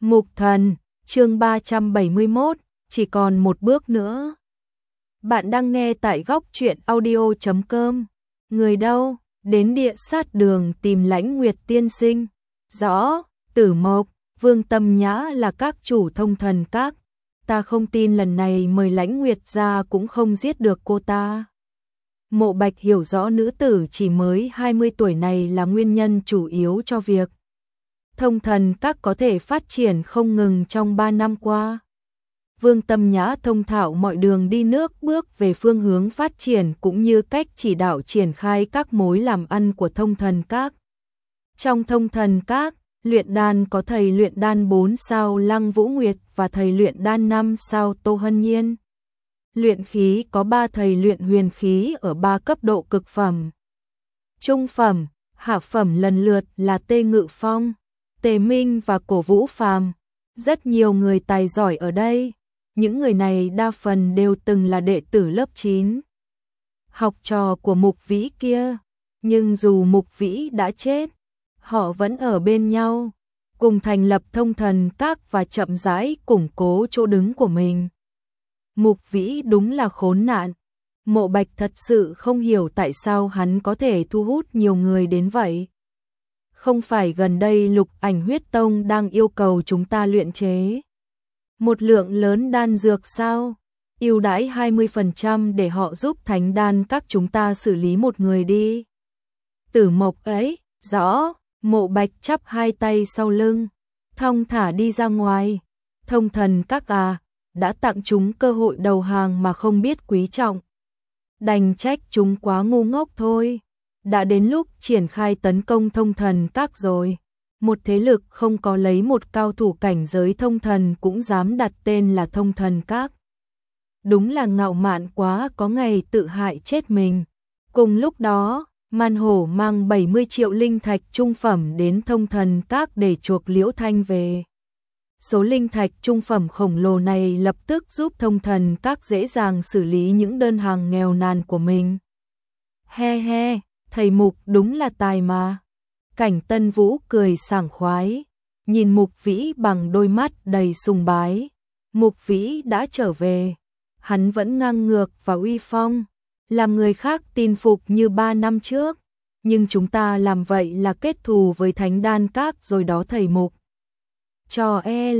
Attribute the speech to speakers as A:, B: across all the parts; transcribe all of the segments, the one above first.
A: Mục Thần, chương 371, chỉ còn một bước nữa. Bạn đang nghe tại góc truyện audio.com. Người đâu? Đến địa sát đường tìm Lãnh Nguyệt tiên sinh. Rõ, Tử Mộc, Vương Tâm Nhã là các chủ Thông Thần Các. Ta không tin lần này mời Lãnh Nguyệt ra cũng không giết được cô ta. Mộ Bạch hiểu rõ nữ tử chỉ mới 20 tuổi này là nguyên nhân chủ yếu cho việc Thông Thần Các có thể phát triển không ngừng trong 3 năm qua. Vương Tâm Nhã thông thạo mọi đường đi nước bước về phương hướng phát triển cũng như cách chỉ đạo triển khai các mối làm ăn của Thông Thần Các. Trong Thông Thần Các, luyện đan có thầy luyện đan 4 sao Lăng Vũ Nguyệt và thầy luyện đan 5 sao Tô Hân Nhiên. Luyện khí có 3 thầy luyện huyền khí ở 3 cấp độ cực phẩm. Trung phẩm, hạ phẩm lần lượt là Tê Ngự Phong, Tề Minh và Cổ Vũ Phàm. Rất nhiều người tài giỏi ở đây. Những người này đa phần đều từng là đệ tử lớp 9. Học trò của Mục Vĩ kia. Nhưng dù Mục Vĩ đã chết, họ vẫn ở bên nhau, cùng thành lập Thông Thần Các và chậm rãi củng cố chỗ đứng của mình. Mục Vĩ đúng là khốn nạn. Mộ Bạch thật sự không hiểu tại sao hắn có thể thu hút nhiều người đến vậy. Không phải gần đây Lục Ảnh Huyết Tông đang yêu cầu chúng ta luyện chế một lượng lớn đan dược sao? Ưu đãi 20% để họ giúp Thánh Đan Các chúng ta xử lý một người đi. Tử Mộc ấy, rõ, Mộ Bạch chắp hai tay sau lưng, thong thả đi ra ngoài. Thông Thần Các à, đã tặng chúng cơ hội đầu hàng mà không biết quý trọng. Đành trách chúng quá ngu ngốc thôi. Đã đến lúc triển khai tấn công Thông Thần Các rồi. Một thế lực không có lấy một cao thủ cảnh giới thông thần cũng dám đặt tên là Thông Thần Các. Đúng là ngạo mạn quá, có ngày tự hại chết mình. Cùng lúc đó, Man Hổ mang 70 triệu linh thạch trung phẩm đến Thông Thần Các để chuộc Liễu Thanh về. Số linh thạch trung phẩm khổng lồ này lập tức giúp Thông Thần Các dễ dàng xử lý những đơn hàng nghèo nàn của mình. He he, thầy Mục đúng là tài mà. Cảnh Tân Vũ cười sảng khoái, nhìn Mục Vĩ bằng đôi mắt đầy sùng bái. Mục Vĩ đã trở về, hắn vẫn ngang ngược và uy phong, làm người khác tin phục như 3 năm trước. Nhưng chúng ta làm vậy là kết thù với Thánh Đan Các rồi đó thầy Mục. Cho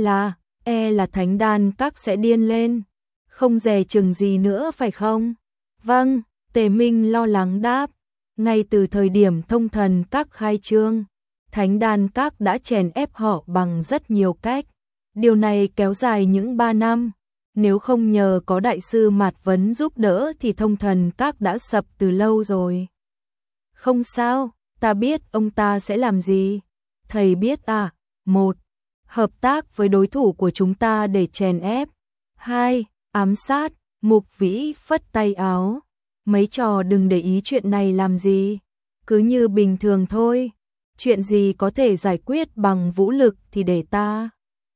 A: e là Thánh Đan Các sẽ điên lên, không dè chừng gì nữa phải không? Vâng, Tề Minh lo lắng đáp. Ngay từ thời điểm Thông Thần Các khai trương, Thánh Đan Các đã chèn ép họ bằng rất nhiều cách. Điều này kéo dài những 3 năm. Nếu không nhờ có đại sư Mạt Vấn giúp đỡ thì Thông Thần Các đã sập từ lâu rồi. Không sao, ta biết ông ta sẽ làm gì. Thầy biết à? 1. Hợp tác với đối thủ của chúng ta để chèn ép. 2. Ám sát. Mục Vĩ phất tay áo. Mấy trò đừng để ý chuyện này làm gì. Cứ như bình thường thôi. Chuyện gì có thể giải quyết bằng vũ lực thì để ta.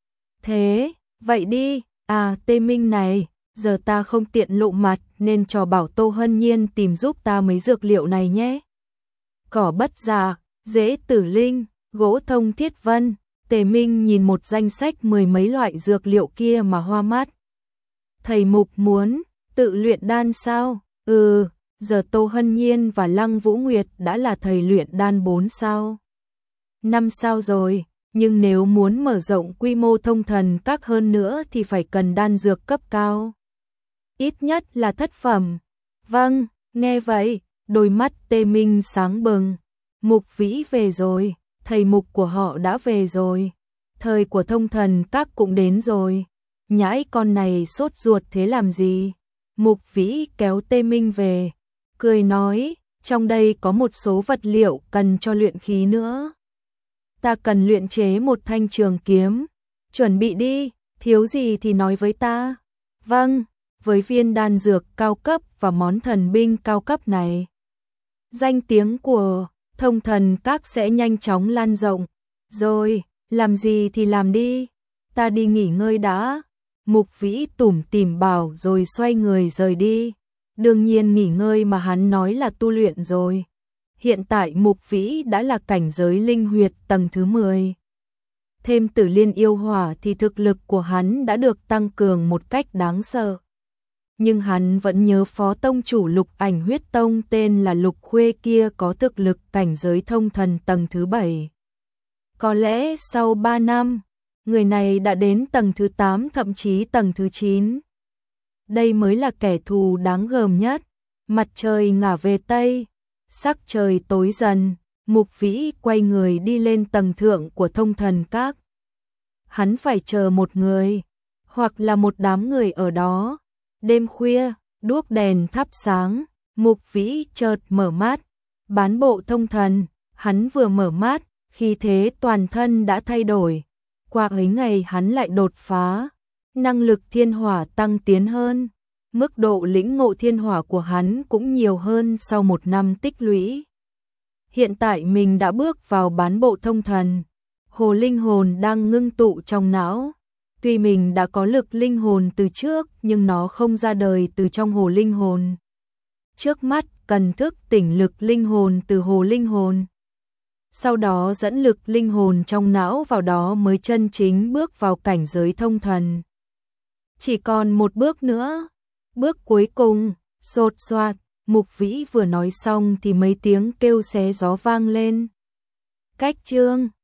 A: Thế, vậy đi. À, Tê Minh này, giờ ta không tiện lộ mặt nên trò bảo Tô Hân Nhiên tìm giúp ta mấy dược liệu này nhé. Cỏ bất dạ, dễ tử linh, gỗ thông thiết vân. Tề Minh nhìn một danh sách 10 mấy loại dược liệu kia mà hoa mắt. Thầy Mục muốn tự luyện đan sao? Giờ Tô Hân Nhiên và Lăng Vũ Nguyệt đã là thầy luyện đan 4 sao. 5 sao rồi, nhưng nếu muốn mở rộng quy mô Thông Thần Các hơn nữa thì phải cần đan dược cấp cao. Ít nhất là thất phẩm. Vâng, nghe vậy, đôi mắt Tê Minh sáng bừng. Mục Vĩ về rồi, thầy Mục của họ đã về rồi. Thời của Thông Thần Các cũng đến rồi. Nhãi con này sốt ruột thế làm gì? Mục Vĩ kéo Tê Minh về, cười nói, trong đây có một số vật liệu cần cho luyện khí nữa. Ta cần luyện chế một thanh trường kiếm, chuẩn bị đi, thiếu gì thì nói với ta. Vâng, với viên đan dược cao cấp và món thần binh cao cấp này, danh tiếng của Thông Thần Các sẽ nhanh chóng lan rộng. Rồi, làm gì thì làm đi, ta đi nghỉ ngơi đã. Mục Vĩ tủm tỉm bảo rồi xoay người rời đi. Đương nhiên nghỉ ngơi mà hắn nói là tu luyện rồi. Hiện tại Mục Vĩ đã là cảnh giới linh huyệt tầng thứ 10. thêm Tử Liên yêu hỏa thì thực lực của hắn đã được tăng cường một cách đáng sợ. Nhưng hắn vẫn nhớ phó tông chủ Lục Ảnh Huyết Tông tên là Lục Khuê kia có thực lực cảnh giới thông thần tầng thứ 7. Có lẽ sau 3 năm, người này đã đến tầng thứ 8 thậm chí tầng thứ 9. Đây mới là kẻ thù đáng gờm nhất. Mặt trời ngả về Tây, sắc trời tối dần, Mục Vĩ quay người đi lên tầng thượng của Thông Thần Các. Hắn phải chờ một người, hoặc là một đám người ở đó. Đêm khuya, đuốc đèn thắp sáng, Mục Vĩ chợt mở mắt, bán bộ thông thần, hắn vừa mở mắt, khí thế toàn thân đã thay đổi. Qua ấy ngày hắn lại đột phá, năng lực thiên hỏa tăng tiến hơn, mức độ lĩnh ngộ thiên hỏa của hắn cũng nhiều hơn sau một năm tích lũy. Hiện tại mình đã bước vào bán bộ thông thần, hồ linh hồn đang ngưng tụ trong não. Tuy mình đã có lực linh hồn từ trước nhưng nó không ra đời từ trong hồ linh hồn. Trước mắt cần thức tỉnh lực linh hồn từ hồ linh hồn. Sau đó dẫn lực linh hồn trong não vào đó mới chân chính bước vào cảnh giới thông thần. Chỉ còn một bước nữa. Bước cuối cùng, sột soạt, Mục Vĩ vừa nói xong thì mấy tiếng kêu xé gió vang lên. Cách chương